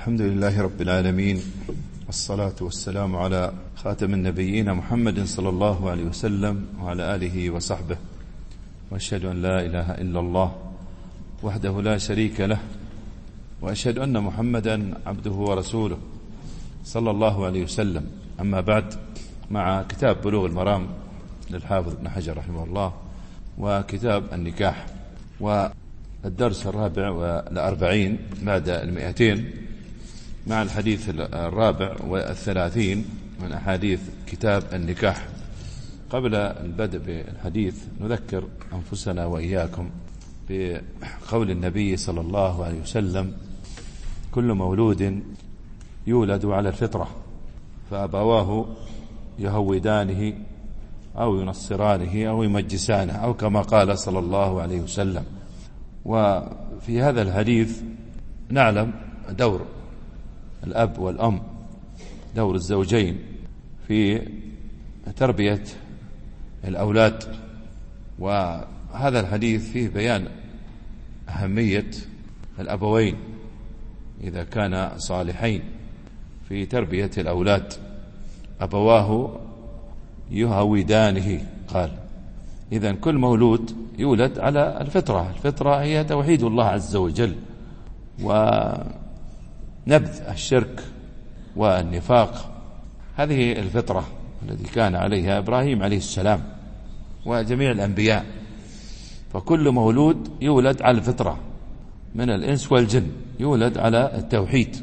الحمد لله رب العالمين، والصلاة والسلام على خاتم النبيين محمد صلى الله عليه وسلم وعلى آله وصحبه، وأشهد أن لا إله إلا الله وحده لا شريك له، وأشهد أن محمدا عبده ورسوله صلى الله عليه وسلم. أما بعد، مع كتاب بلوغ المرام للحافظ ابن حجر رحمه الله، وكتاب النكاح، والدرس 44 بعد 200 مع الحديث 34 من أحاديث كتاب النكاح. قبل البدء بالحديث نذكر أنفسنا وإياكم بقول النبي صلى الله عليه وسلم: كل مولود يولد على الفطرة، فأبواه يهودانه أو ينصرانه أو يمجسانه، أو كما قال صلى الله عليه وسلم. وفي هذا الحديث نعلم دور الأب والأم، دور الزوجين في تربية الأولاد، وهذا الحديث فيه بيان أهمية الأبوين إذا كان صالحين في تربية الأولاد. أبواه يهودانه، قال إذن كل مولود يولد على الفطرة. الفطرة هي توحيد الله عز وجل، ونبذ الشرك والنفاق. هذه الفطرة التي كان عليها إبراهيم عليه السلام وجميع الأنبياء. فكل مولود يولد على الفطرة من الإنس والجن، يولد على التوحيد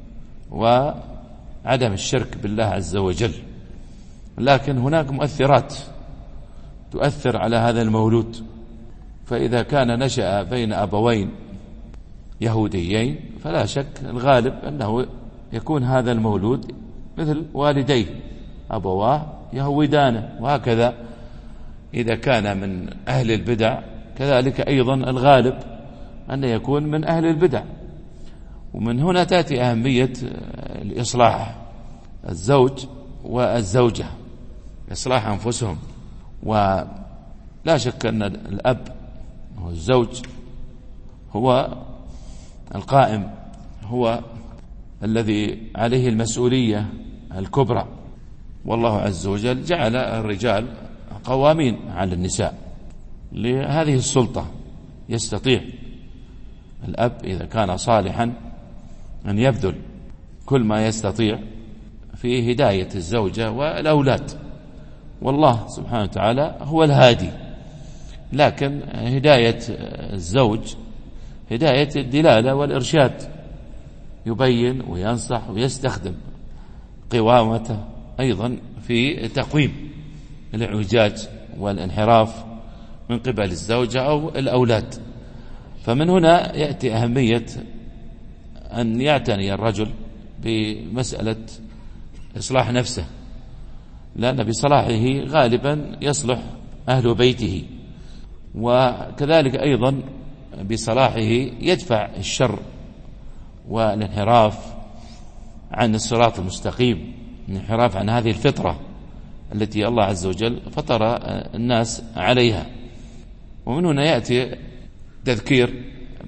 وعدم الشرك بالله عز وجل. لكن هناك مؤثرات تؤثر على هذا المولود، فإذا كان نشأ بين أبوين يهوديين فلا شك الغالب أنه يكون هذا المولود مثل والديه، أبواه يهودانه. وهكذا إذا كان من أهل البدع كذلك أيضا الغالب أن يكون من أهل البدع. ومن هنا تأتي أهمية الإصلاح، الزوج والزوجة، إصلاح أنفسهم. ولا شك أن الأب والزوج هو القائم، هو الذي عليه المسؤولية الكبرى. والله عز وجل جعل الرجال قوامين على النساء لهذه السلطة. يستطيع الأب إذا كان صالحا أن يبذل كل ما يستطيع في هداية الزوجة والأولاد، والله سبحانه وتعالى هو الهادي. لكن هداية الزوج هداية الدلالة والإرشاد، يبين وينصح ويستخدم قوامته أيضا في تقويم الإعوجاج والانحراف من قبل الزوجة أو الأولاد. فمن هنا يأتي أهمية أن يعتني الرجل بمسألة إصلاح نفسه، لأن بصلاحه غالبا يصلح أهل بيته، وكذلك أيضا بصلاحه يدفع الشر والانحراف عن الصراط المستقيم، الانحراف عن هذه الفطرة التي الله عز وجل فطر الناس عليها. ومن هنا يأتي تذكير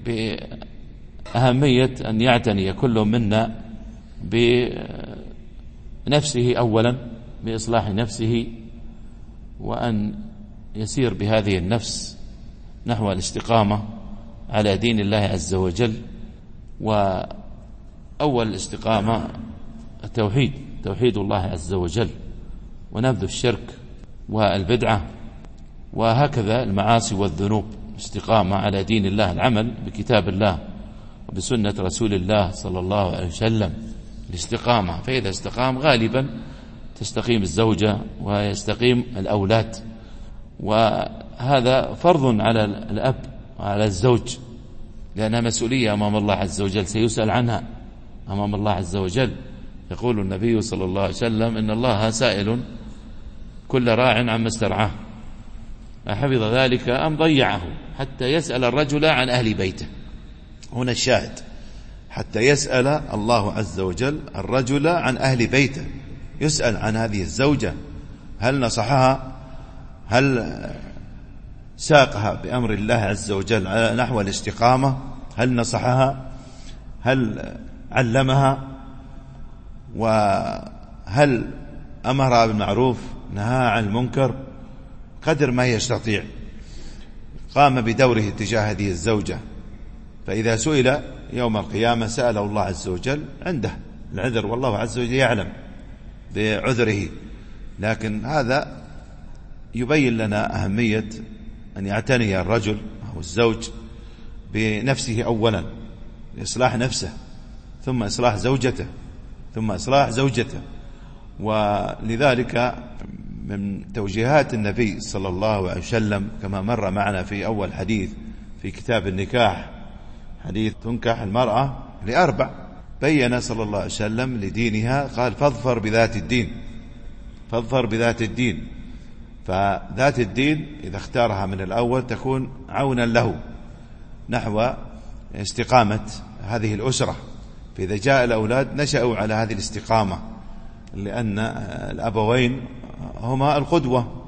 بأهمية أن يعتني كل منا بنفسه أولا، بإصلاح نفسه، وأن يسير بهذه النفس نحو الاستقامة على دين الله عز وجل. وأول الاستقامة التوحيد، توحيد الله عز وجل، ونبذ الشرك والبدعة، وهكذا المعاصي والذنوب. استقامة على دين الله، العمل بكتاب الله وبسنة رسول الله صلى الله عليه وسلم، الاستقامة. فإذا استقام غالبا تستقيم الزوجة ويستقيم الأولاد. وهذا فرض على الأب وعلى الزوج، لأنها مسؤولية أمام الله عز وجل، سيسأل عنها أمام الله عز وجل. يقول النبي صلى الله عليه وسلم: إن الله سائل كل راع عما استرعاه، أحفظ ذلك أم ضيعه، حتى يسأل الرجل عن أهل بيته. هنا الشاهد، حتى يسأل الله عز وجل الرجل عن أهل بيته، يسأل عن هذه الزوجة، هل نصحها، هل ساقها بأمر الله عز وجل على نحو الاستقامة، هل نصحها، هل علمها، وهل أمرها بالمعروف نهى عن المنكر قدر ما يستطيع، قام بدوره تجاه هذه الزوجة. فإذا سئل يوم القيامة سأله الله عز وجل، عنده العذر، والله عز وجل يعلم بعذره، لكن هذا يبين لنا أهمية أن يعتني الرجل أو الزوج بنفسه أولا، لإصلاح نفسه، ثم إصلاح زوجته، ثم إصلاح زوجته. ولذلك من توجيهات النبي صلى الله عليه وسلم كما مر معنا في أول حديث في كتاب النكاح، حديث تنكح المرأة ل4، بين صلى الله عليه وسلم لدينها، قال فاظفر بذات الدين، فاظفر بذات الدين. فذات الدين إذا اختارها من الأول تكون عونا له نحو استقامة هذه الأسرة، فإذا جاء الأولاد نشأوا على هذه الاستقامة، لأن الأبوين هما القدوة،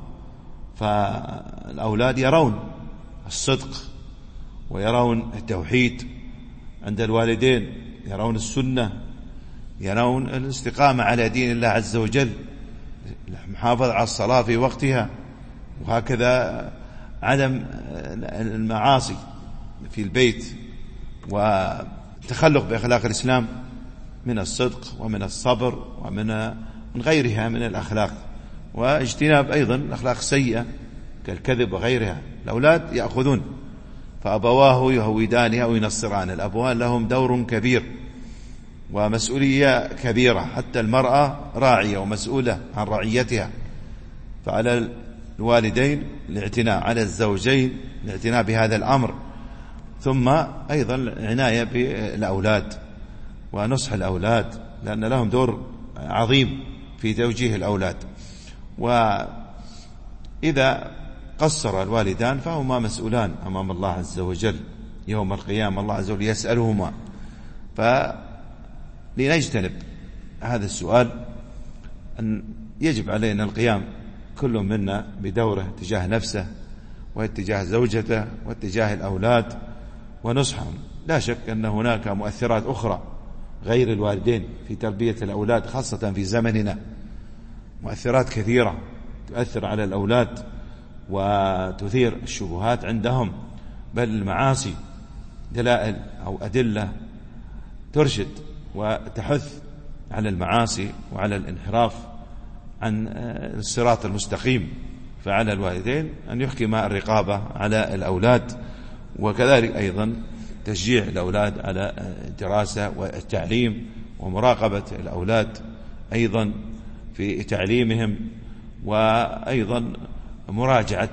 فالأولاد يرون الصدق ويرون التوحيد عند الوالدين، يرون السنة، يرون الاستقامة على دين الله عز وجل، المحافظة على الصلاة في وقتها، وهكذا عدم المعاصي في البيت، والتخلق بأخلاق الإسلام من الصدق ومن الصبر ومن غيرها من الأخلاق، واجتناب أيضا الأخلاق السيئة كالكذب وغيرها. الأولاد يأخذون، فأبواه يهودانه أو ينصرانه. الأبوان لهم دور كبير ومسؤولية كبيرة، حتى المرأة راعية ومسؤولة عن رعيتها، فعلى الوالدين الاعتناء، على الزوجين الاعتناء بهذا الأمر، ثم أيضا العناية بالأولاد ونصح الأولاد، لأن لهم دور عظيم في توجيه الأولاد. وإذا قصر الوالدان فهما مسؤولان أمام الله عز وجل يوم القيامة، الله عز وجل يسألهما. فلنجتنب هذا السؤال، أن يجب علينا القيام كل منا بدوره تجاه نفسه واتجاه زوجته واتجاه الأولاد ونصحهم. لا شك أن هناك مؤثرات أخرى غير الوالدين في تربية الأولاد، خاصة في زمننا، مؤثرات كثيرة تؤثر على الأولاد وتثير الشبهات عندهم، بل المعاصي دلائل أو أدلة ترشد وتحث على المعاصي وعلى الانحراف عن الصراط المستقيم. فعلى الوالدين أن يحكم الرقابة على الأولاد، وكذلك أيضا تشجيع الأولاد على الدراسة والتعليم، ومراقبة الأولاد أيضا في تعليمهم، وأيضا مراجعة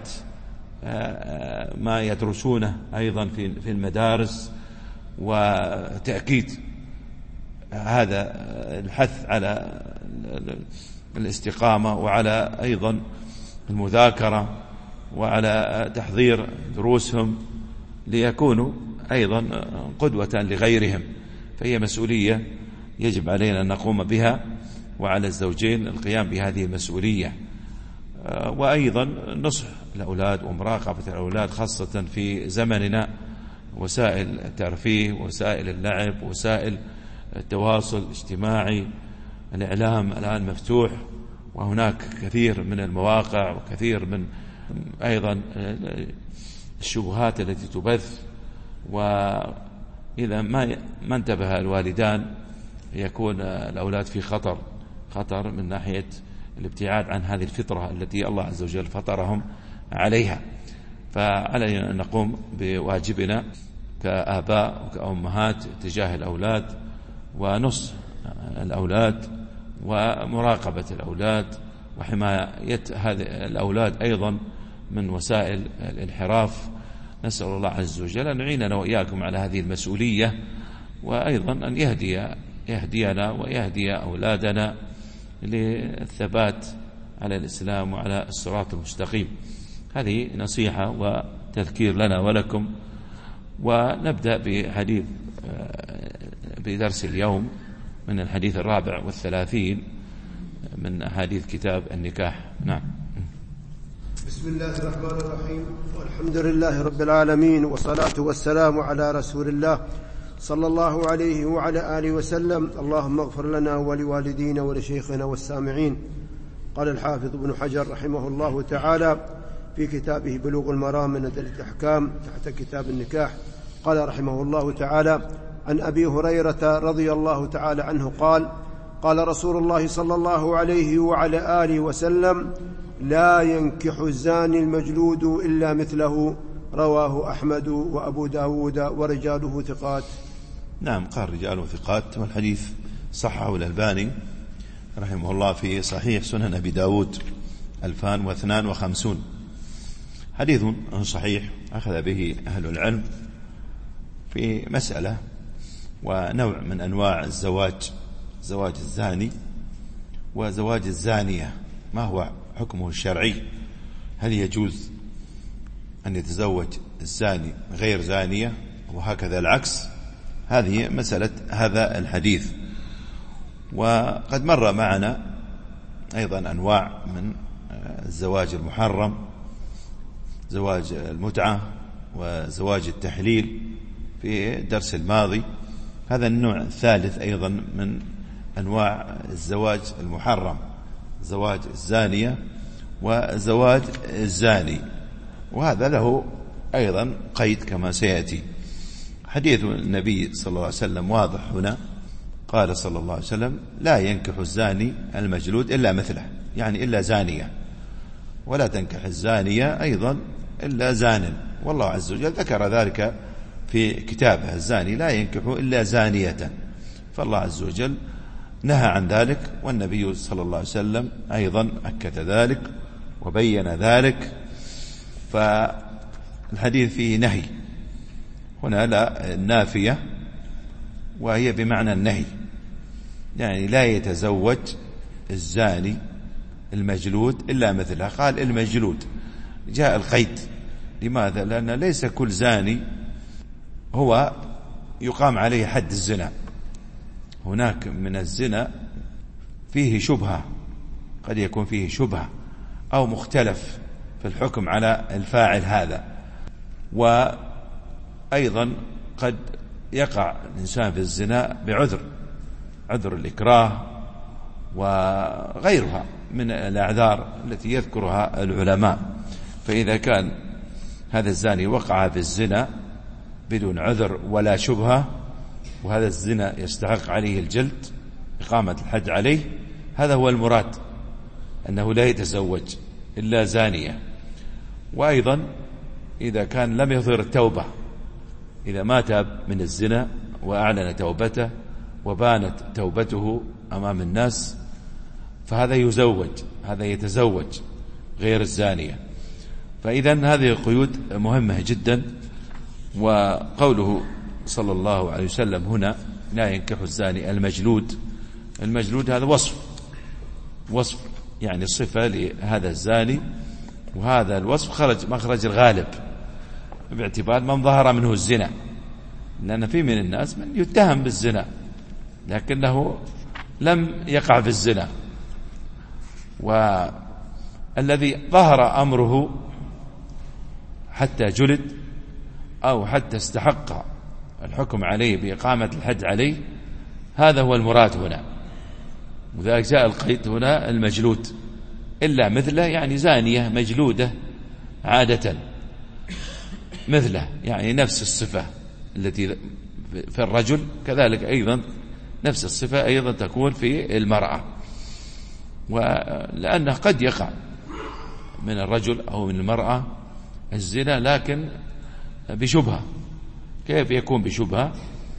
ما يدرسونه أيضا في المدارس، وتأكيد هذا الحث على الاستقامة وعلى أيضا المذاكرة وعلى تحضير دروسهم ليكونوا أيضا قدوة لغيرهم. فهي مسؤولية يجب علينا أن نقوم بها، وعلى الزوجين القيام بهذه المسؤولية، وأيضا نصح الأولاد ومراقبة الأولاد، خاصة في زمننا وسائل الترفيه، وسائل اللعب، وسائل التواصل الاجتماعي، الإعلام الآن مفتوح، وهناك كثير من المواقع وكثير من أيضا الشبهات التي تبث. وإذا ما انتبه الوالدان يكون الأولاد في خطر من ناحية الابتعاد عن هذه الفطرة التي الله عز وجل فطرهم عليها. فعلينا أن نقوم بواجبنا كآباء وكأمهات تجاه الأولاد، ونصح الأولاد ومراقبة الأولاد وحماية هذه الأولاد أيضا من وسائل الانحراف. نسأل الله عز وجل أن يعيننا وإياكم على هذه المسؤولية، وأيضا أن يهدينا ويهدي أولادنا للثبات على الإسلام وعلى الصراط المستقيم. هذه نصيحة وتذكير لنا ولكم. ونبدأ بدرس اليوم من الحديث 34 من أحاديث كتاب النكاح. نعم. بسم الله الرحمن الرحيم، والحمد لله رب العالمين، والصلاة والسلام على رسول الله صلى الله عليه وعلى آله وسلم. اللهم اغفر لنا ولوالدينا ولشيخنا والسامعين. قال الحافظ ابن حجر رحمه الله تعالى في كتابه بلوغ المرام من أدلة الأحكام تحت كتاب النكاح، قال رحمه الله تعالى: عن أبي هريرة رضي الله تعالى عنه قال: قال رسول الله صلى الله عليه وعلى آله وسلم: لا ينكح الزاني المجلود إلا مثله. رواه أحمد وأبو داود ورجاله ثقات. نعم، قال رجاله ثقات، والحديث صححه الألباني رحمه الله في صحيح سنن أبي داود 2052. حديث صحيح أخذ به أهل العلم في مسألة ونوع من أنواع الزواج، زواج الزاني وزواج الزانية. ما هو حكمه الشرعي؟ هل يجوز أن يتزوج الزاني غير زانية وهكذا العكس؟ هذه مسألة هذا الحديث. وقد مر معنا أيضا أنواع من الزواج المحرم، زواج المتعة وزواج التحليل في الدرس الماضي. هذا النوع الثالث أيضا من أنواع الزواج المحرم، زواج الزانية وزواج الزاني، وهذا له أيضا قيد كما سيأتي. حديث النبي صلى الله عليه وسلم واضح هنا، قال صلى الله عليه وسلم: لا ينكح الزاني المجلود إلا مثله، يعني إلا زانية، ولا تنكح الزانية أيضا إلا زان. والله عز وجل ذكر ذلك في كتابه: الزاني لا ينكح إلا زانية. فالله عز وجل نهى عن ذلك، والنبي صلى الله عليه وسلم أيضا أكد ذلك وبين ذلك. فالحديث فيه نهي هنا، لا النافية، وهي بمعنى النهي، يعني لا يتزوج الزاني المجلود إلا مثله. قال المجلود، جاء القيد. لماذا؟ لأن ليس كل زاني هو يقام عليه حد الزنا. هناك من الزنا فيه شبهة، قد يكون فيه شبهة أو مختلف في الحكم على الفاعل هذا. وأيضا قد يقع الإنسان في الزنا بعذر، عذر الإكراه وغيرها من الأعذار التي يذكرها العلماء. فإذا كان هذا الزاني وقع في الزنا بدون عذر ولا شبهة، وهذا الزنا يستحق عليه الجلد، إقامة الحد عليه، هذا هو المراد، أنه لا يتزوج إلا زانية. وأيضا إذا كان لم يظهر التوبة، إذا ما تاب من الزنا وأعلن توبته وبانت توبته أمام الناس، فهذا يزوج، هذا يتزوج غير الزانية. فإذن هذه قيود مهمة جدا. وقوله صلى الله عليه وسلم هنا: لا ينكح الزاني المجلود، المجلود هذا وصف يعني صفة لهذا الزاني، وهذا الوصف خرج مخرج الغالب باعتبار من ظهر منه الزنا، لأن في من الناس من يتهم بالزنا لكنه لم يقع في الزنا، والذي ظهر أمره حتى جلد أو حتى استحق الحكم عليه بإقامة الحد عليه، هذا هو المراد هنا. وذلك جاء القيد هنا المجلود إلا مثله، يعني زانية مجلودة عادة مثله، يعني نفس الصفة التي في الرجل كذلك أيضا نفس الصفة أيضا تكون في المرأة. ولأنه قد يقع من الرجل أو من المرأة الزنا لكن بشبهة. كيف يكون بشبهة؟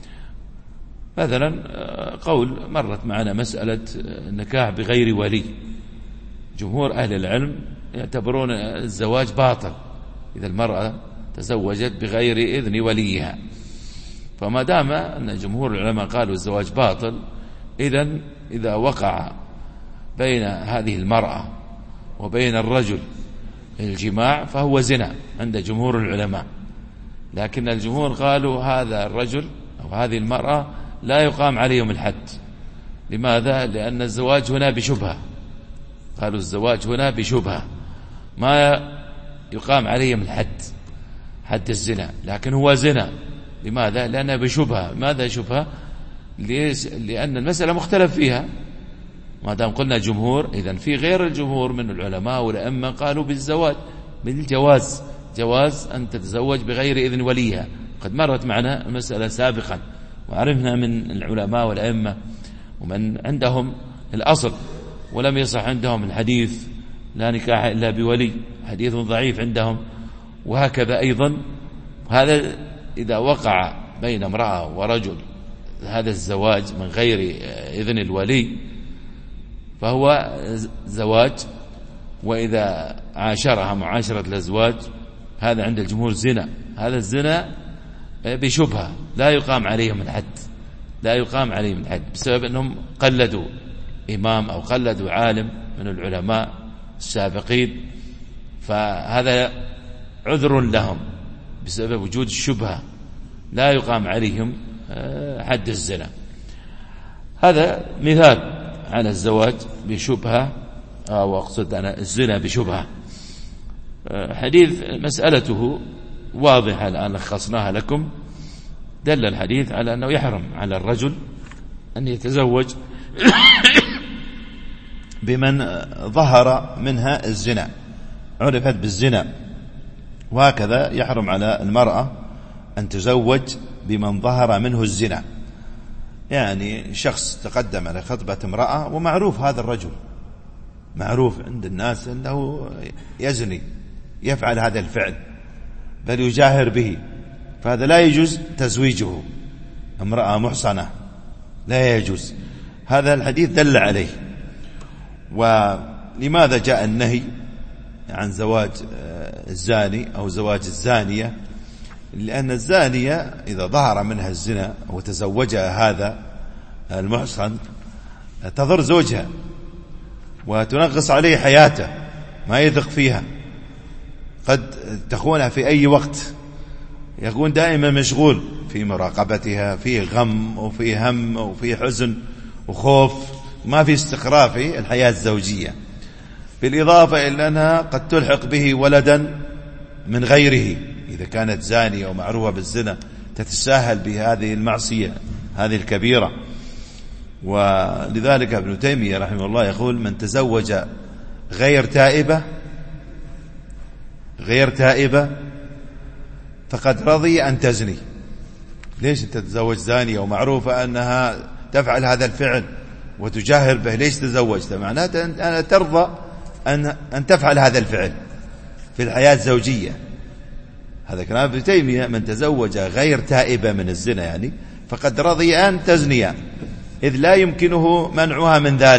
مثلا قول مرت معنا مسألة النكاح بغير ولي. جمهور أهل العلم يعتبرون الزواج باطل إذا المرأة تزوجت بغير إذن وليها. فما دام أن جمهور العلماء قالوا الزواج باطل، إذا وقع بين هذه المرأة وبين الرجل الجماع فهو زنا عند جمهور العلماء. لكن الجمهور قالوا هذا الرجل أو هذه المرأة لا يقام عليهم الحد. لماذا؟ لأن الزواج هنا بشبهة. قالوا الزواج هنا بشبهة، ما يقام عليهم الحد، حد الزنا، لكن هو زنا لماذا؟ لأنها بشبهة. ماذا شبهة؟ لأن المسألة مختلف فيها. ما دام قلنا جمهور، إذن في غير الجمهور من العلماء والأئمة قالوا بالزواج، بالجواز، جواز أن تتزوج بغير إذن وليها. قد مرت معنا المسألة سابقا، وعرفنا من العلماء والأئمة ومن عندهم الأصل ولم يصح عندهم الحديث لا نكاح إلا بولي، حديث ضعيف عندهم. وهكذا أيضا هذا إذا وقع بين امرأة ورجل هذا الزواج من غير إذن الولي فهو زواج، وإذا عاشرها معاشرة الأزواج هذا عند الجمهور زنا. هذا الزنا بشبهة لا يقام عليهم الحد، لا يقام عليهم الحد بسبب أنهم قلدوا إمام أو قلدوا عالم من العلماء السابقين، فهذا عذر لهم بسبب وجود الشبهة، لا يقام عليهم حد الزنا. هذا مثال على الزواج بشبهة، أو أقصد أنا الزنا بشبهة. حديث مسألته واضحة الآن لخصناها لكم. دل الحديث على أنه يحرم على الرجل أن يتزوج بمن ظهر منها الزنا، عرفت بالزنا. وهكذا يحرم على المرأة أن تزوج بمن ظهر منه الزنا. يعني شخص تقدم على خطبة امرأة ومعروف هذا الرجل، معروف عند الناس أنه يزني، يفعل هذا الفعل بل يجاهر به، فهذا لا يجوز تزويجه. امرأة محصنة لا يجوز. هذا الحديث دل عليه. ولماذا جاء النهي عن زواج الزاني أو زواج الزانية؟ لأن الزانية إذا ظهر منها الزنا وتزوجها هذا المحصن تضر زوجها وتنغص عليه حياته، ما يثق فيها، قد تخونها في أي وقت، يكون دائما مشغول في مراقبتها، في غم وفي هم وفي حزن وخوف، ما في استقرار في الحياة الزوجية. بالإضافة إلى أنها قد تلحق به ولدا من غيره إذا كانت زانية ومعروفة بالزنا، تتساهل بهذه المعصية هذه الكبيرة. ولذلك ابن تيمية رحمه الله يقول: من تزوج غير تائبة فقد رضي أن تزني. ليش أنت تتزوج زانية ومعروفة أنها تفعل هذا الفعل وتجاهر به؟ ليش تزوجت؟ معناته أنا ترضى أن تفعل هذا الفعل في الحياة الزوجية. هذا كلام ابن تيمية: من تزوج غير تائبة من الزنا يعني فقد رضي أن تزني، إذ لا يمكنه منعها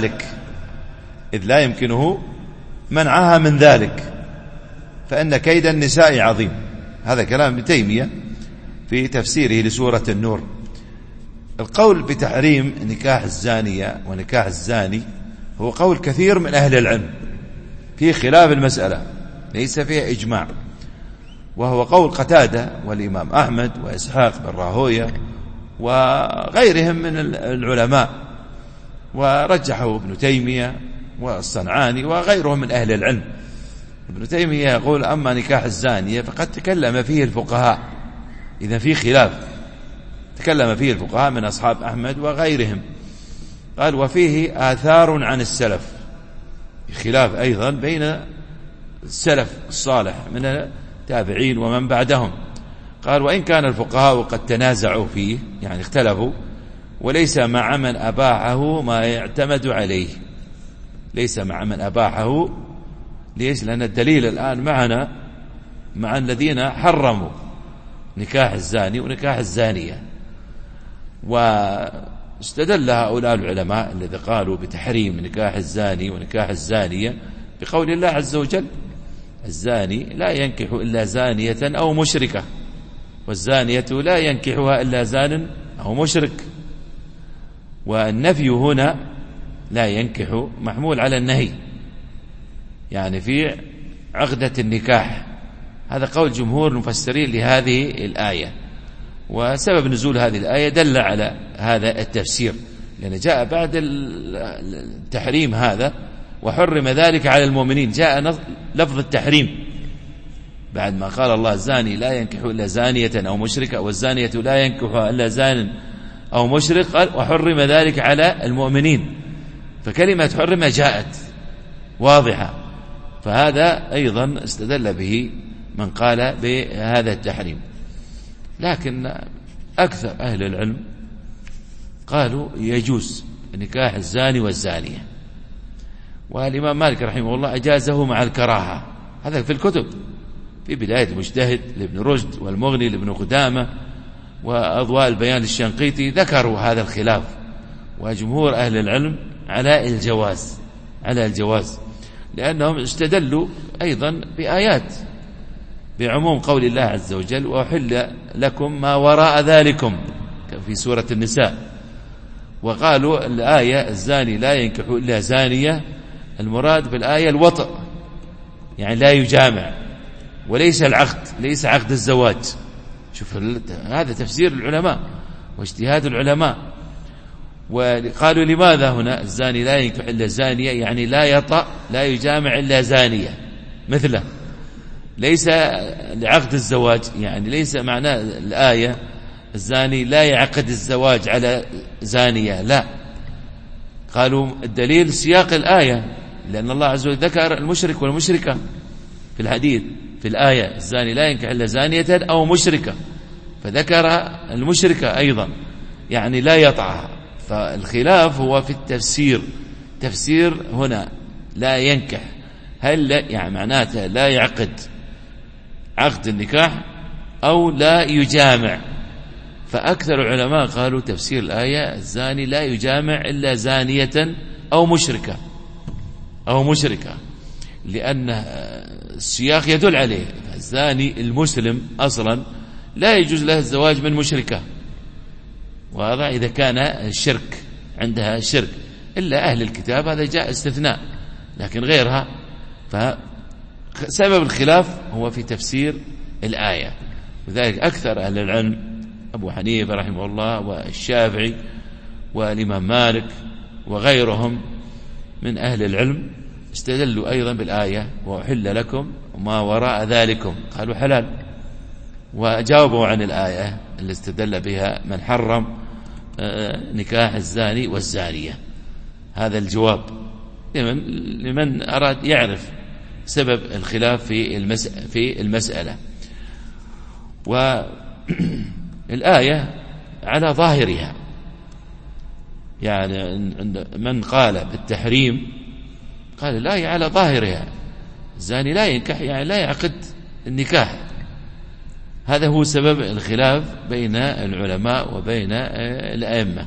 من ذلك، فإن كيد النساء عظيم. هذا كلام ابن تيمية في تفسيره لسورة النور. القول بتحريم نكاح الزانية ونكاح الزاني هو قول كثير من أهل العلم، في خلاف المسألة ليس فيها إجماع، وهو قول قتادة والإمام أحمد وإسحاق بن راهوية وغيرهم من العلماء، ورجحه ابن تيمية والصنعاني وغيرهم من أهل العلم. ابن تيمية يقول: أما نكاح الزانية فقد تكلم فيه الفقهاء، إذا في خلاف تكلم فيه الفقهاء من أصحاب أحمد وغيرهم. قال: وفيه آثار عن السلف، خلاف أيضا بين السلف الصالح من التابعين ومن بعدهم. قال: وإن كان الفقهاء قد تنازعوا فيه، يعني اختلفوا، وليس مع من أباحه ما يعتمد عليه، ليس مع من أباحه. ليش؟ لأن الدليل الآن معنا مع الذين حرموا نكاح الزاني ونكاح الزانية. واستدل هؤلاء العلماء الذين قالوا بتحريم نكاح الزاني ونكاح الزانية بقول الله عز وجل: الزاني لا ينكح إلا زانية أو مشركة، والزانية لا ينكحها إلا زان أو مشرك. والنفي هنا لا ينكح محمول على النهي، يعني في عقدة النكاح. هذا قول جمهور المفسرين لهذه الآية. وسبب نزول هذه الآية دل على هذا التفسير، لأن جاء بعد التحريم هذا وحرم ذلك على المؤمنين، جاء لفظ التحريم بعد ما قال الله الزاني لا ينكح إلا زانية أو مشركة والزانية لا ينكحها إلا زان أو مشرك، قال وحرم ذلك على المؤمنين، فكلمة حرم جاءت واضحة، فهذا أيضا استدل به من قال بهذا التحريم. لكن أكثر أهل العلم قالوا يجوز نكاح الزاني والزانية، والإمام مالك رحمه الله أجازه مع الكراهة. هذا في الكتب، في بداية المجتهد لابن رشد والمغني لابن قدامة وأضواء البيان للشنقيطي ذكروا هذا الخلاف، وجمهور أهل العلم على الجواز لأنهم استدلوا أيضا بآيات بعموم قول الله عز وجل وأحل لكم ما وراء ذلكم في سورة النساء، وقالوا الآية الزاني لا ينكح إلا زانية، المراد بالآية الوطء، يعني لا يجامع، وليس العقد، ليس عقد الزواج. شوف هذا تفسير العلماء واجتهاد العلماء. وقالوا لماذا هنا الزاني لا ينكح إلا زانية، يعني لا يطأ لا يجامع إلا زانية مثله، ليس لعقد الزواج، يعني ليس معنى الآية الزاني لا يعقد الزواج على زانية، لا. قالوا الدليل سياق الآية، لأن الله عز وجل ذكر المشرك والمشركة في الحديث في الآية الزاني لا ينكح إلا زانية أو مشركة، فذكر المشركة أيضا يعني لا يطعها. فالخلاف هو في التفسير، تفسير هنا لا ينكح، هل يعني معناته لا يعقد عقد النكاح أو لا يجامع؟ فأكثر العلماء قالوا تفسير الآية الزاني لا يجامع إلا زانية أو مشركة، لأن السياق يدل عليه. الزاني المسلم أصلا لا يجوز له الزواج من مشركة، وهذا إذا كان الشرك عندها شرك، إلا أهل الكتاب هذا جاء استثناء، لكن غيرها. فسبب الخلاف هو في تفسير الآية، وذلك أكثر أهل العلم أبو حنيفة رحمه الله والشافعي والإمام مالك وغيرهم من أهل العلم استدلوا أيضا بالآية وأحل لكم ما وراء ذلكم، قالوا حلال، وجاوبوا عن الآية اللي استدل بها من حرم نكاح الزاني والزانية. هذا الجواب لمن أراد يعرف سبب الخلاف في المسألة. والآية على ظاهرها، يعني من قال بالتحريم قال الآية على ظاهرها الزاني لا ينكح، يعني لا يعقد النكاح. هذا هو سبب الخلاف بين العلماء وبين الأئمة.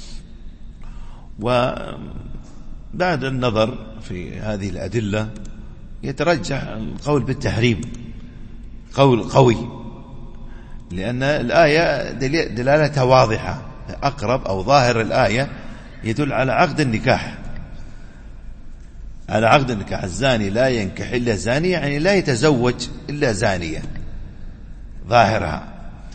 وبعد النظر في هذه الأدلة يترجح القول بالتحريم، قول قوي، لأن الآية دلالتها واضحة، أقرب أو ظاهر الآية يدل على عقد النكاح، على عقد النكاح. الزاني لا ينكح إلا زانية، يعني لا يتزوج إلا زانية، ظاهرها.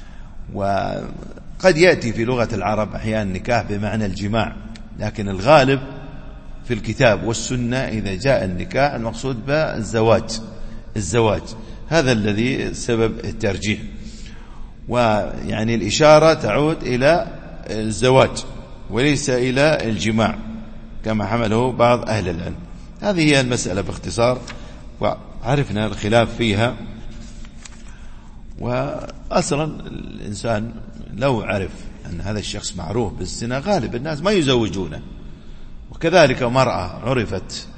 وقد يأتي في لغة العرب أحيانا نكاح بمعنى الجماع، لكن الغالب في الكتاب والسنة إذا جاء النكاح المقصود بالزواج. هذا الذي سبب الترجيح، ويعني الإشارة تعود إلى الزواج وليس إلى الجماع كما حمله بعض أهل العلم. هذه هي المسألة باختصار، وعرفنا الخلاف فيها. وأصلا الإنسان لو عرف أن هذا الشخص معروف بالزنا غالب الناس ما يزوجونه، وكذلك مرأة عرفت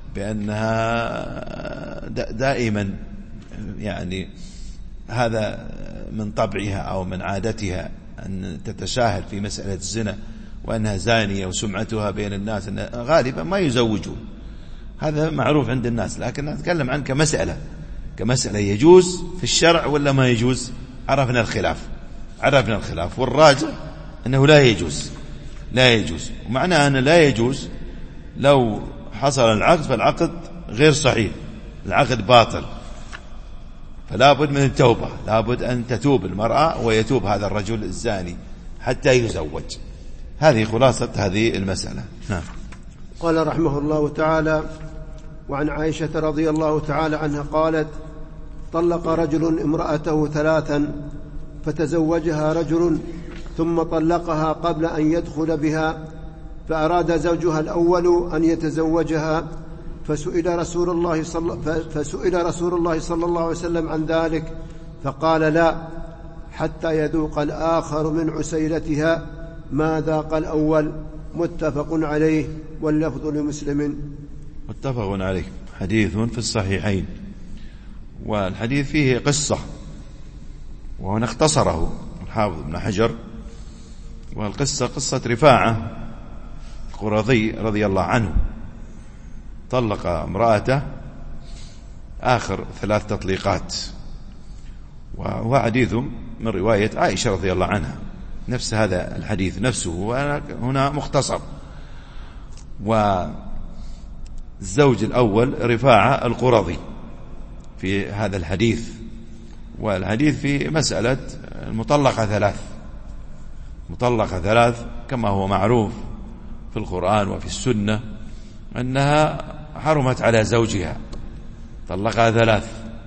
بأنها دائما يعني هذا من طبعها أو من عادتها أن تتساهل في مسألة الزنا وأنها زانية وسمعتها بين الناس أن غالبا ما يزوجون، هذا معروف عند الناس. لكن نتكلم عن كمسألة يجوز في الشرع ولا ما يجوز، عرفنا الخلاف، والراجع أنه لا يجوز. ومعنى أنه لا يجوز لو حصل العقد فالعقد غير صحيح، العقد باطل، فلا بد من التوبة، لا بد أن تتوب المرأة ويتوب هذا الرجل الزاني حتى يزوج. هذه خلاصة هذه المسألة. نعم. قال رحمه الله تعالى: وعن عائشة رضي الله تعالى عنها قالت: طلق رجل امرأته 3 فتزوجها رجل ثم طلقها قبل أن يدخل بها، فأراد زوجها الأول أن يتزوجها، فسئل رسول الله صلى الله عليه وسلم عن ذلك فقال لا، حتى يذوق الآخر من عسيلتها ما ذاق الأول. متفق عليه، واللفظ لمسلم. متفق عليه، حديث في الصحيحين. والحديث فيه قصة، وهنا اختصره الحافظ ابن حجر. والقصة قصة رفاعة القرظي رضي الله عنه، طلق امرأته آخر 3 تطليقات، وهو حديث من رواية عائشة رضي الله عنها، نفس هذا الحديث نفسه، وهنا مختصر. والزوج الأول رفاعة القرظي في هذا الحديث. والحديث في مسألة المطلقة 3 كما هو معروف في القرآن وفي السنة أنها حرمت على زوجها، طلقها 3،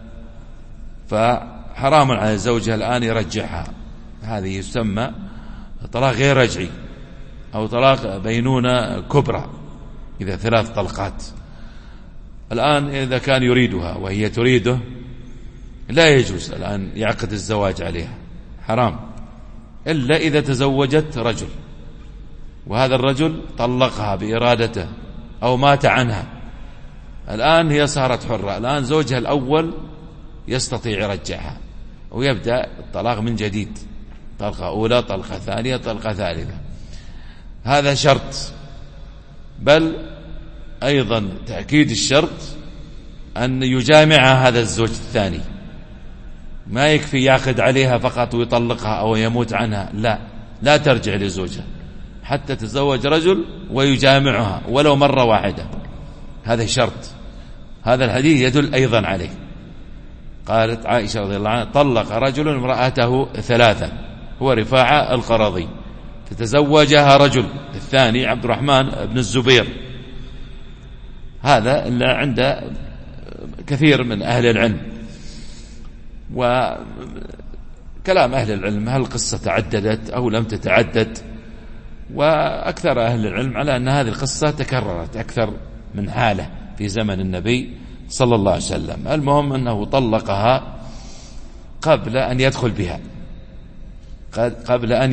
فحرام على زوجها الآن يرجعها. هذه يسمى طلاق غير رجعي أو طلاق بينونة كبرى إذا 3 طلقات. الآن إذا كان يريدها وهي تريده لا يجوز الآن يعقد الزواج عليها، حرام، إلا إذا تزوجت رجل وهذا الرجل طلقها بإرادته أو مات عنها، الآن هي صارت حرة، الآن زوجها الأول يستطيع يرجعها ويبدأ الطلاق من جديد، طلقة أولى، طلقة ثانية، طلقة ثالثة. هذا شرط، بل أيضا تأكيد الشرط أن يجامعها هذا الزوج الثاني، ما يكفي يعقد عليها فقط ويطلقها أو يموت عنها، لا ترجع لزوجها حتى تزوج رجل ويجامعها ولو مرة واحدة، هذا شرط. هذا الحديث يدل أيضا عليه. قالت عائشة رضي الله عنها طلق رجل امرأته 3، هو رفاعة القرظي، فتزوجها رجل الثاني عبد الرحمن بن الزبير. هذا اللي عند كثير من أهل العلم. وكلام أهل العلم هل القصة تعددت أو لم تتعدد، وأكثر أهل العلم على أن هذه القصة تكررت أكثر من حالة في زمن النبي صلى الله عليه وسلم. المهم أنه طلقها قبل أن يدخل بها، قبل أن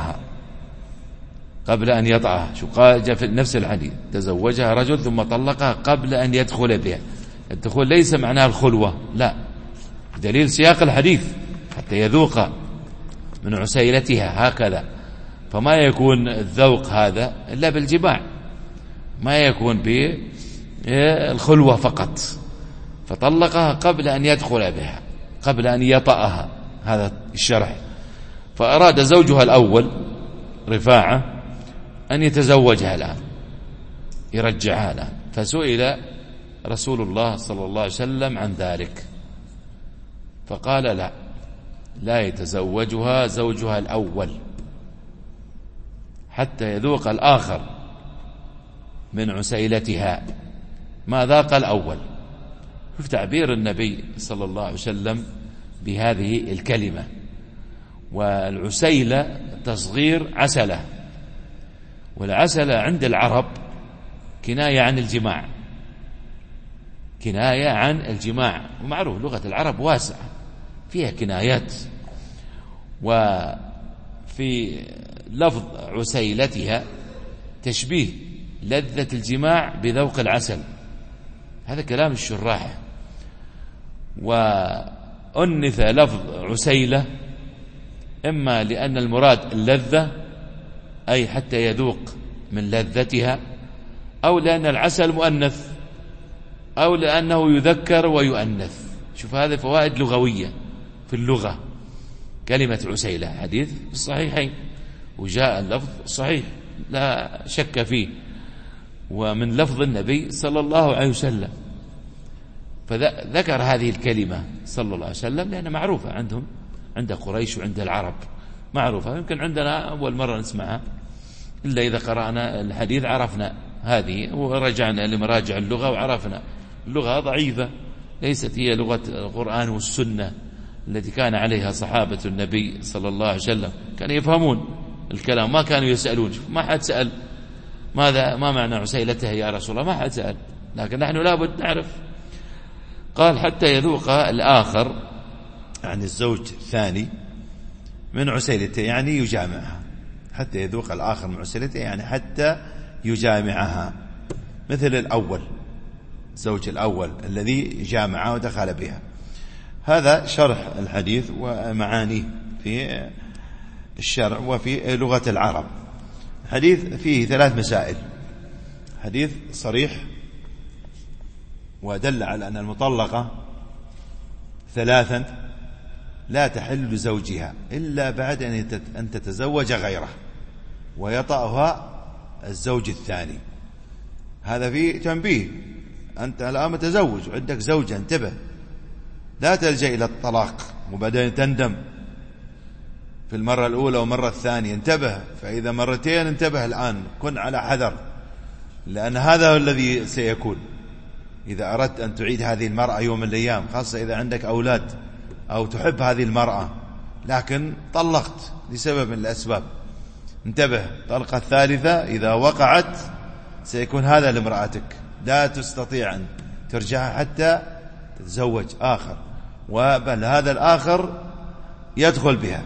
يطأها. شو قال جاء في نفس الحديث، تزوجها رجل ثم طلقها قبل أن يدخل بها. الدخول ليس معناه الخلوة، لا، بدليل سياق الحديث حتى يذوق من عسيلتها هكذا، فما يكون الذوق هذا إلا بالجماع، ما يكون بالخلوة فقط. فطلقها قبل أن يدخل بها، قبل أن يطأها، هذا الشرح. فأراد زوجها الأول رفاعة أن يتزوجها الآن، يرجعها الآن، فسئل رسول الله صلى الله عليه وسلم عن ذلك فقال لا يتزوجها زوجها الأول حتى يذوق الآخر من عسيلتها ما ذاق الأول. شوف تعبير النبي صلى الله عليه وسلم بهذه الكلمة. والعسيلة تصغير عسلة، والعسلة عند العرب كناية عن الجماع، ومعروف لغة العرب واسعة فيها كنايات. وفي لفظ عسيلتها تشبيه لذة الجماع بذوق العسل، هذا كلام الشراح. وأنث لفظ عسيلة إما لأن المراد اللذة أي حتى يذوق من لذتها، أو لأن العسل مؤنث، أو لأنه يذكر ويؤنث. شوف هذه فوائد لغوية في اللغة. كلمة عسيلة حديث في الصحيحين، وجاء اللفظ صحيح لا شك فيه، ومن لفظ النبي صلى الله عليه وسلم. فذكر هذه الكلمة صلى الله عليه وسلم لأنها معروفة عندهم، عند قريش وعند العرب معروفة، يمكن عندنا أول مرة نسمعها، إلا إذا قرأنا الحديث عرفنا هذه ورجعنا لمراجع اللغة وعرفنا اللغة ضعيفة ليست هي لغة القرآن والسنة التي كان عليها صحابة النبي صلى الله عليه وسلم. كانوا يفهمون الكلام، ما كانوا يسألون. ما حد سأل ما معنى عسيلته يا رسول الله، ما حد سأل، لكن نحن لابد نعرف. قال حتى يذوق الآخر، يعني الزوج الثاني، من عسيلته، يعني يجامعها. حتى يذوق الآخر من عسيلته يعني حتى يجامعها، مثل الأول، الزوج الأول الذي جامعها ودخل بها. هذا شرح الحديث ومعانيه في الشرع وفي لغة العرب. حديث فيه 3 مسائل. حديث صريح ودل على أن المطلقة 3 لا تحل لزوجها إلا بعد أن تتزوج غيره ويطأها الزوج الثاني. هذا فيه تنبيه. أنت الآن متزوج وعندك زوجة، انتبه، لا تلجأ إلى الطلاق وبعدين تندم في المرة الأولى ومرة الثانية. انتبه، فإذا مرتين انتبه الآن، كن على حذر، لأن هذا هو الذي سيكون إذا أردت أن تعيد هذه المرأة يوم من الأيام، خاصة إذا عندك أولاد أو تحب هذه المرأة لكن طلقت لسبب من الأسباب. انتبه، طلقة الثالثة إذا وقعت سيكون هذا لامرأتك، لا تستطيع أن ترجعها حتى تتزوج آخر، وبل هذا الآخر يدخل بها.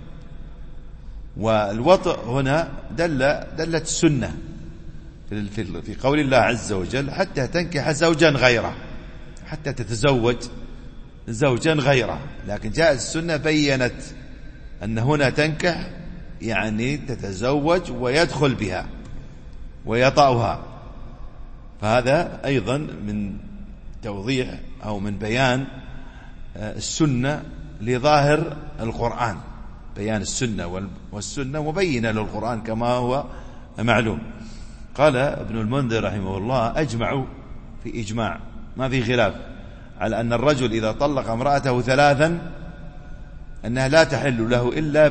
والوطء هنا دلت السنة في قول الله عز وجل حتى تنكح زوجا غيره، حتى تتزوج زوجا غيره. لكن جاءت السنة بيّنت أن هنا تنكح يعني تتزوج ويدخل بها ويطأها. فهذا أيضا من توضيح أو من بيان السنة لظاهر القرآن، بيان السنة، والسنة مبينة للقرآن كما هو معلوم. قال ابن المنذر رحمه الله أجمعوا في إجماع، ما في خلاف، على أن الرجل إذا طلق امرأته 3 أنها لا تحل له إلا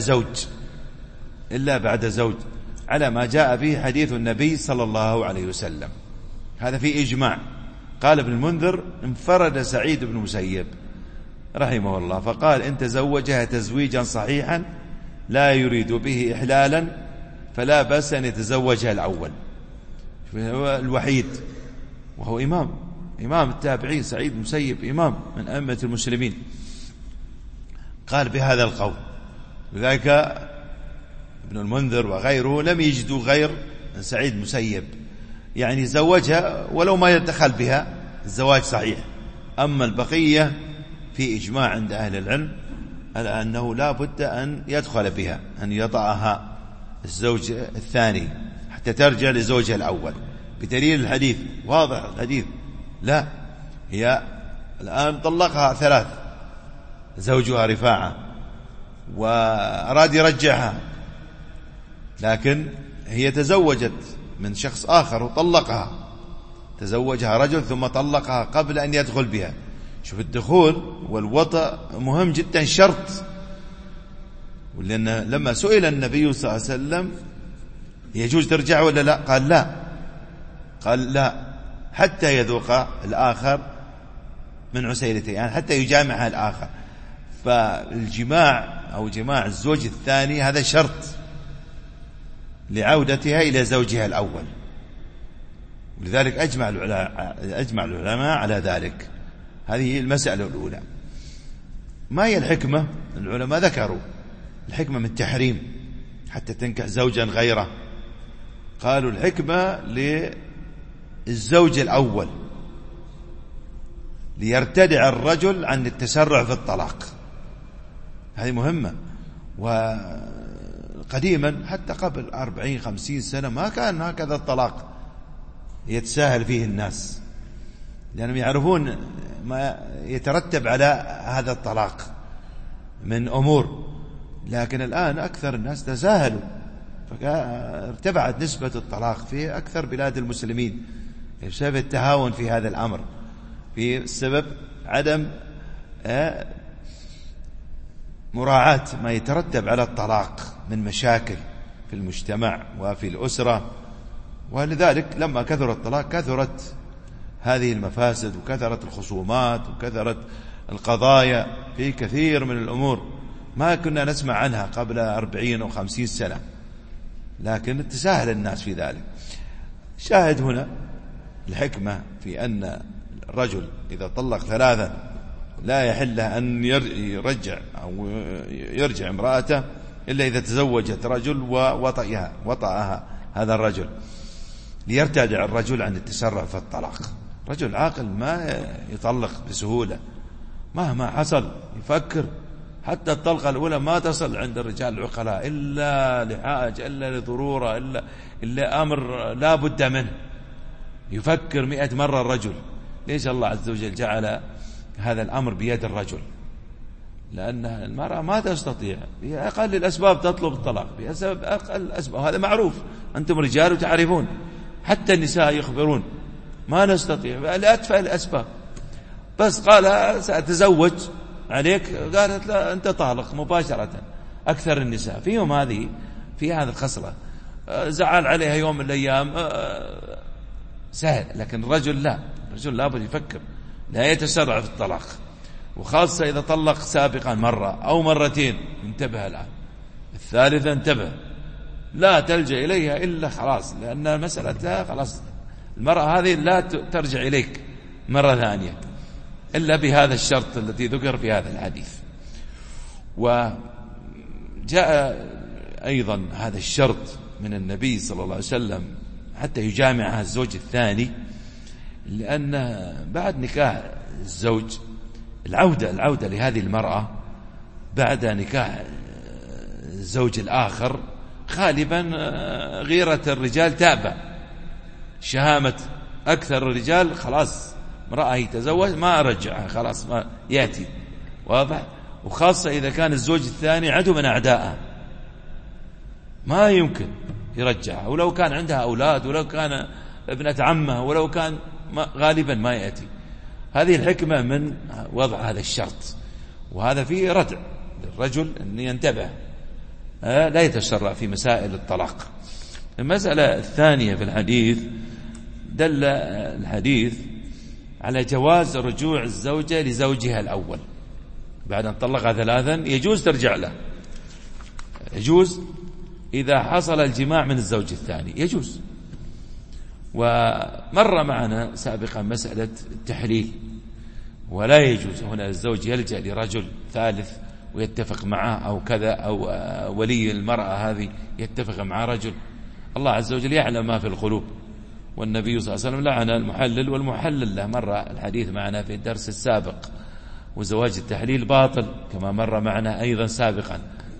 بعد زوج، على ما جاء به حديث النبي صلى الله عليه وسلم. هذا في إجماع. قال ابن المنذر انفرد سعيد بن مسيب رحمه الله فقال إن تزوجها تزويجا صحيحا لا يريد به إحلالا فلا بأس أن يتزوجها الأول. هو الوحيد، وهو إمام التابعين، سعيد بن مسيب إمام من أئمة المسلمين، قال بهذا القول. لذلك ابن المنذر وغيره لم يجدوا غير سعيد مسيب، يعني زوجها ولو ما يدخل بها الزواج صحيح. أما البقية في إجماع عند أهل العلم على أنه لا بد أن يدخل بها، أن يطأها الزوج الثاني حتى ترجع لزوجها الأول، بدليل الحديث واضح. الحديث لا، هي الآن طلقها 3 زوجها رفاعة وأراد يرجعها، لكن هي تزوجت من شخص آخر وطلقها، تزوجها رجل ثم طلقها قبل أن يدخل بها. شوف الدخول والوطأ مهم جدا، شرط. ولأن لما سئل النبي صلى الله عليه وسلم يجوز ترجع ولا لا، قال لا حتى يذوق الآخر من عسيلته، يعني حتى يجامعها الآخر. فالجماع أو جماع الزوج الثاني هذا شرط لعودتها إلى زوجها الأول، ولذلك أجمع العلماء على ذلك. هذه المسألة الأولى. ما هي الحكمة؟ العلماء ذكروا الحكمة من التحريم حتى تنكح زوجا غيره. قالوا الحكمة للزوج الأول ليرتدع الرجل عن التسرع في الطلاق، هذه مهمة. وقديما حتى قبل 40-50 سنة ما كان هكذا الطلاق يتساهل فيه الناس، لأنهم يعرفون ما يترتب على هذا الطلاق من أمور. لكن الآن أكثر الناس تساهلوا، فارتفعت نسبة الطلاق في أكثر بلاد المسلمين بسبب التهاون في هذا الأمر، في سبب عدم مراعاة ما يترتب على الطلاق من مشاكل في المجتمع وفي الأسرة. ولذلك لما كثر الطلاق كثرت هذه المفاسد وكثرت الخصومات وكثرت القضايا في كثير من الأمور ما كنا نسمع عنها قبل 40 أو 50 سنة، لكن تساهل الناس في ذلك. شاهد هنا الحكمة في أن الرجل إذا طلق 3 لا يحل له أن يرجع أو يرجع امرأته إلا إذا تزوجت رجل ووطأها هذا الرجل، ليرتدع الرجل عن التسرع في الطلاق. رجل عاقل ما يطلق بسهولة مهما حصل، يفكر. حتى الطلقة الأولى ما تصل عند الرجال العقلاء إلا لحاجة، إلا لضرورة، إلا أمر لا بد منه. يفكر 100 مرة الرجل. ليش الله عز وجل جعل هذا الأمر بيد الرجل؟ لأن المرأة ما تستطيع بأقل الأسباب تطلب الطلاق، بسبب أقل الأسباب، هذا معروف، أنتم رجال وتعرفون، حتى النساء يخبرون ما نستطيع لأتفه الأسباب. بس قال سأتزوج عليك، قالت لا أنت طالق مباشرة. أكثر النساء فيهم في هذه الخصلة، زعل عليها يوم من الأيام سهل، لكن الرجل لا، الرجل لابد يفكر، لا يتسرع في الطلاق، وخاصة إذا طلق سابقا مرة أو مرتين. انتبه الآن، الثالثة انتبه، لا تلجأ إليها إلا خلاص، لأن مسألتها خلاص، المرأة هذه لا ترجع إليك مرة ثانية إلا بهذا الشرط الذي ذكر في هذا الحديث. وجاء أيضا هذا الشرط من النبي صلى الله عليه وسلم حتى يجامعها الزوج الثاني، لأن بعد نكاح الزوج العودة لهذه المرأة بعد نكاح الزوج الآخر غالبا غيرة الرجال تأبى، شهامة أكثر الرجال خلاص، امرأة يتزوج ما أرجعها خلاص، ما يأتي، واضح. وخاصة إذا كان الزوج الثاني عدو من أعدائها ما يمكن يرجعها، ولو كان عندها أولاد، ولو كان ابنة عمه، ولو كان غالبا ما يأتي. هذه الحكمة من وضع هذا الشرط، وهذا فيه ردع للرجل أن ينتبه، لا يتسرع في مسائل الطلاق. المسألة الثانية في الحديث، دل الحديث على جواز رجوع الزوجة لزوجها الأول بعد أن طلقها 3 يجوز ترجع له، يجوز إذا حصل الجماع من الزوج الثاني يجوز. ومر معنا سابقا مسألة التحليل، ولا يجوز هنا الزوج يلجأ لرجل ثالث ويتفق معه أو كذا، أو ولي المرأة هذه يتفق مع رجل. الله عز وجل يعلم ما في القلوب، والنبي صلى الله عليه وسلم لعن المحلل والمحلل له، مر الحديث معنا في الدرس السابق. وزواج التحليل باطل كما مر معنا أيضا سابقا.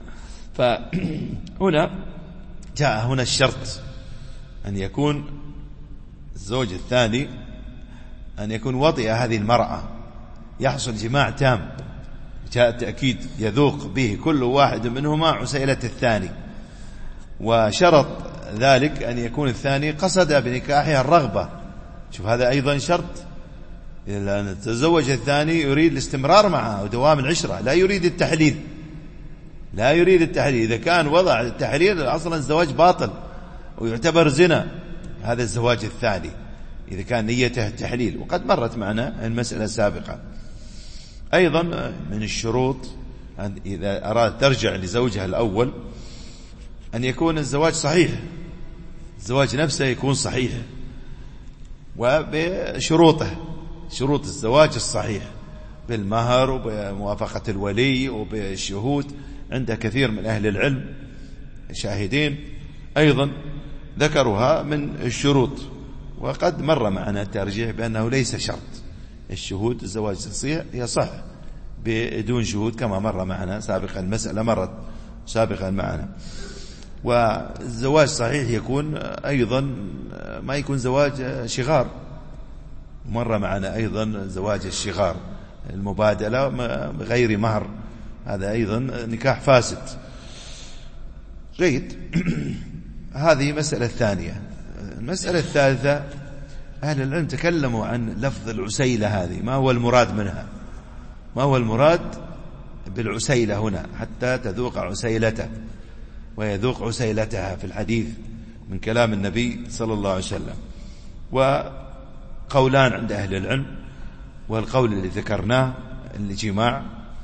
فهنا جاء هنا الشرط أن يكون الزوج الثاني أن يكون وطئ هذه المرأة، يحصل جماع تام، جاء التأكيد يذوق به كل واحد منهما عسيلة الثاني. وشرط ذلك أن يكون الثاني قصد بنكاحها الرغبة. شوف هذا أيضا شرط، لأن تزوج الثاني يريد الاستمرار معها ودوام العشرة، لا يريد التحليل، لا يريد التحليل. إذا كان وضع التحليل أصلا الزواج باطل ويعتبر زنا هذا الزواج الثاني إذا كان نيته التحليل، وقد مرت معنا المسألة السابقة. أيضا من الشروط أن إذا أراد ترجع لزوجها الأول أن يكون الزواج صحيح، الزواج نفسه يكون صحيح وبشروطه، شروط الزواج الصحيح بالمهر وبموافقة الولي وبالشهود. عند كثير من أهل العلم شاهدين أيضا ذكروها من الشروط، وقد مر معنا الترجيح بأنه ليس شرط الشهود، الزواج يصح بدون شهود كما مر معنا سابقا، المسألة مرت سابقا معنا. والزواج صحيح يكون أيضا ما يكون زواج شغار، مر معنا أيضا زواج الشغار المبادلة بغير مهر، هذا أيضا نكاح فاسد. جيد. هذه مسألة ثانية. المسألة الثالثة، أهل العلم تكلموا عن لفظ العسيلة هذه، ما هو المراد منها، ما هو المراد بالعسيلة هنا، حتى تذوق عسيلته ويذوق عسيلتها في الحديث من كلام النبي صلى الله عليه وسلم. قولان عند أهل العلم، والقول اللي ذكرناه الجماع.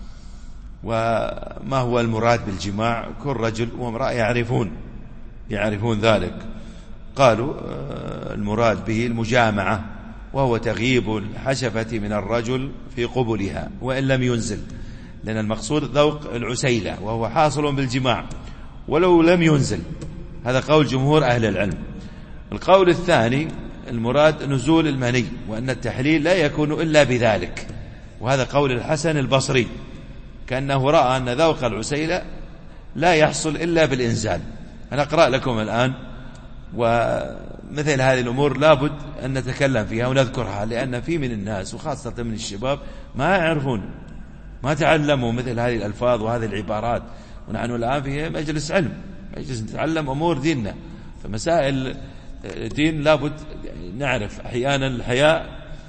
وما هو المراد بالجماع؟ كل رجل وامرأة يعرفون ذلك. قالوا المراد به المجامعة، وهو تغييب الحشفة من الرجل في قبلها وإن لم ينزل، لأن المقصود ذوق العسيلة وهو حاصل بالجماع ولو لم ينزل. هذا قول جمهور أهل العلم. القول الثاني المراد نزول المني، وأن التحليل لا يكون إلا بذلك، وهذا قول الحسن البصري، كأنه رأى أن ذوق العسيلة لا يحصل إلا بالإنزال. أنا أقرأ لكم الآن، ومثل هذه الأمور لابد أن نتكلم فيها ونذكرها، لأن في من الناس وخاصة من الشباب ما يعرفون، ما تعلموا مثل هذه الألفاظ وهذه العبارات. ونحن الآن في مجلس علم، مجلس نتعلم أمور ديننا، فمسائل دين لابد نعرف. أحيانا الحياء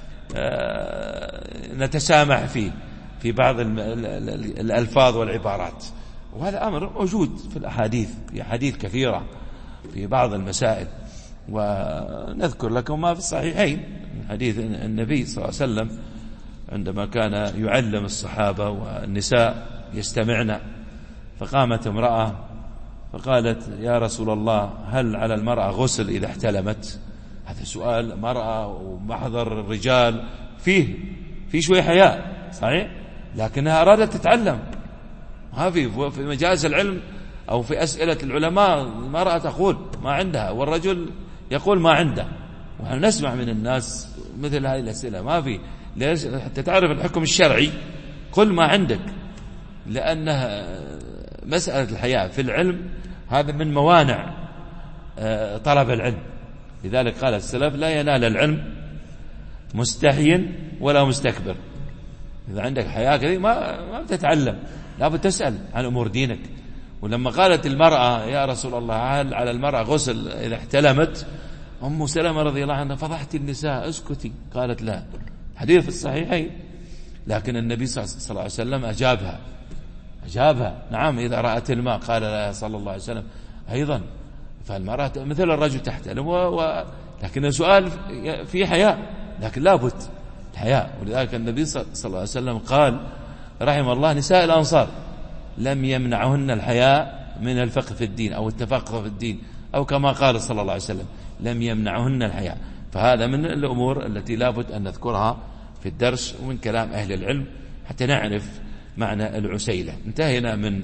نتسامح فيه في بعض الألفاظ والعبارات، وهذا أمر موجود في الأحاديث، في أحاديث كثيرة في بعض المسائل. ونذكر لكم ما في الصحيحين من حديث النبي صلى الله عليه وسلم عندما كان يعلم الصحابة والنساء يستمعن، فقامت امرأة فقالت: يا رسول الله، هل على المرأة غسل إذا احتلمت؟ هذا سؤال مرأة ومحضر الرجال فيه شوية حياء صحيح، لكنها أرادت تتعلم. ما في مجالس العلم أو في أسئلة العلماء المرأة تقول ما عندها والرجل يقول ما عنده، ونحن نسمع من الناس مثل هذه الأسئلة. ما في، ليش؟ حتى تعرف الحكم الشرعي قل ما عندك، لأنها مسألة الحياء في العلم هذا من موانع طلب العلم. لذلك قال السلف: لا ينال العلم مستحي ولا مستكبر. إذا عندك حياء كذي ما بتتعلم، لابد تسأل عن أمور دينك. ولما قالت المرأة: يا رسول الله، هل على المرأة غسل إذا احتلمت؟ أم سلمة رضي الله عنها: فضحت النساء، اسكتي. قالت: لا، حديث في الصحيحين. لكن النبي صلى الله عليه وسلم أجابها: نعم، إذا رأت الماء. قال لها صلى الله عليه وسلم أيضا: فالمرأة مثل الرجل تحتلم لكن السؤال فيه حياء، لكن لابد الحياء. ولذلك النبي صلى الله عليه وسلم قال رحم الله نساء الأنصار لم يمنعهن الحياء من الفقه في الدين أو التفقه في الدين، أو كما قال صلى الله عليه وسلم لم يمنعهن الحياء. فهذا من الأمور التي لابد أن نذكرها في الدرس ومن كلام أهل العلم حتى نعرف معنى العسيلة. انتهينا من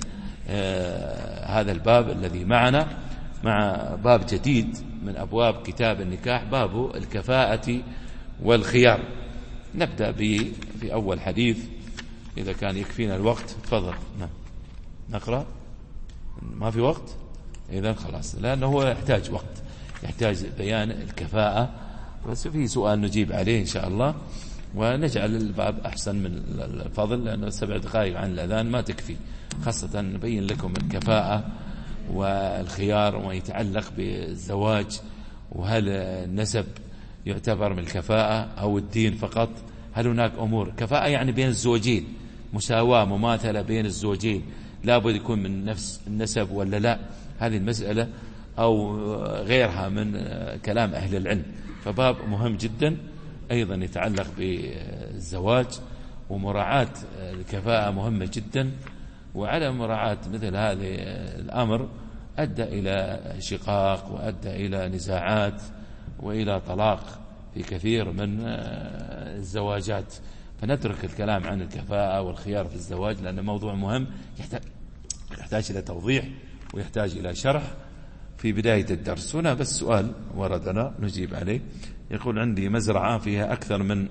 هذا الباب الذي معنا، مع باب جديد من أبواب كتاب النكاح، باب الكفاءة والخيار. نبدأ في أول حديث إذا كان يكفينا الوقت. تفضل. نقرأ. ما في وقت؟ إذن خلاص، لأنه هو يحتاج وقت، يحتاج بيان الكفاءة، بس في سؤال نجيب عليه إن شاء الله، ونجعل الباب أحسن من الفضل، لأنه 7 دقائق عن الأذان ما تكفي، خاصة نبين لكم الكفاءة والخيار وما يتعلق بالزواج، وهل النسب يعتبر من الكفاءة أو الدين فقط؟ هل هناك أمور كفاءة يعني بين الزوجين، مساواة مماثلة بين الزوجين، لابد يكون من نفس النسب ولا لا؟ هذه المسألة أو غيرها من كلام أهل العلم. فباب مهم جدا أيضا يتعلق بالزواج، ومراعاة الكفاءة مهمة جدا، وعدم مراعاة مثل هذا الأمر أدى إلى شقاق وأدى إلى نزاعات وإلى طلاق في كثير من الزواجات. فنترك الكلام عن الكفاءة والخيار في الزواج، لأنه موضوع مهم يحتاج إلى توضيح ويحتاج إلى شرح في بداية الدرس. هنا بس سؤال وردنا نجيب عليه. يقول: عندي مزرعة فيها أكثر من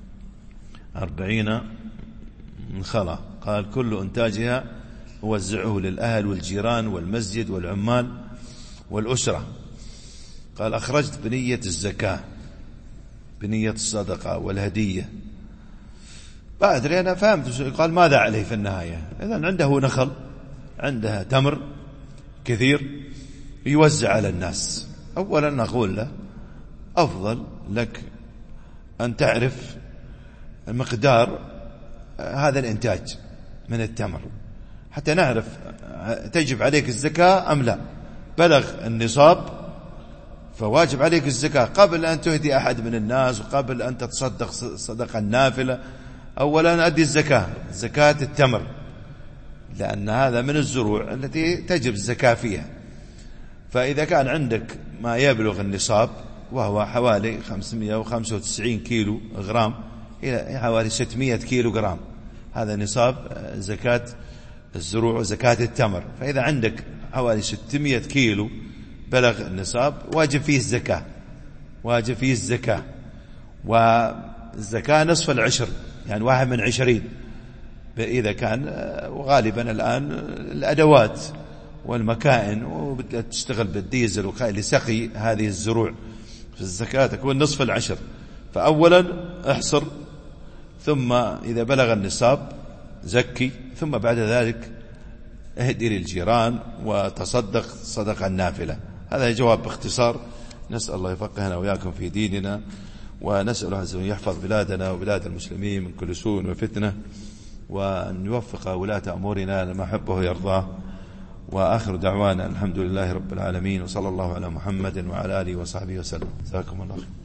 40 خلا، قال كل إنتاجها أوزعه للأهل والجيران والمسجد والعمال والأسرة. قال: أخرجت بنية الزكاة، بنية الصدقة والهدية. أدري أنا فهمت. قال: ماذا عليه في النهاية؟ إذن عنده نخل، عندها تمر كثير يوزع على الناس. أولا نقول له: أفضل لك أن تعرف مقدار هذا الإنتاج من التمر حتى نعرف تجب عليك الزكاة أم لا. بلغ النصاب فواجب عليك الزكاة قبل أن تهدي أحد من الناس وقبل أن تتصدق صدقة النافلة. أولا أدي الزكاة، زكاة التمر، لأن هذا من الزروع التي تجب الزكاة فيها. فإذا كان عندك ما يبلغ النصاب وهو حوالي 595 كيلو غرام إلى حوالي 600 كيلو غرام، هذا نصاب زكاة الزروع وزكاة التمر. فإذا عندك حوالي 600 كيلو بلغ النصاب واجب فيه الزكاة، واجب فيه الزكاة. والزكاة نصف العشر، يعني 1/20. إذا كان، وغالبا الآن الأدوات والمكائن وتشتغل بالديزل لسقي هذه الزروع، في الزكاة تكون نصف العشر. فأولا احصر، ثم إذا بلغ النصاب زكي، ثم بعد ذلك اهدي للجيران وتصدق صدقة النافلة. هذا جواب باختصار. نسأل الله يفقهنا وإياكم في ديننا، ونسأل الله عز وجل يحفظ بلادنا وبلاد المسلمين من كل سوء وفتنة، وأن يوفق ولاة أمورنا لما يحبه ويرضاه. وآخر دعوانا الحمد لله رب العالمين، وصلى الله على محمد وعلى آله وصحبه وسلم. جزاكم الله خير.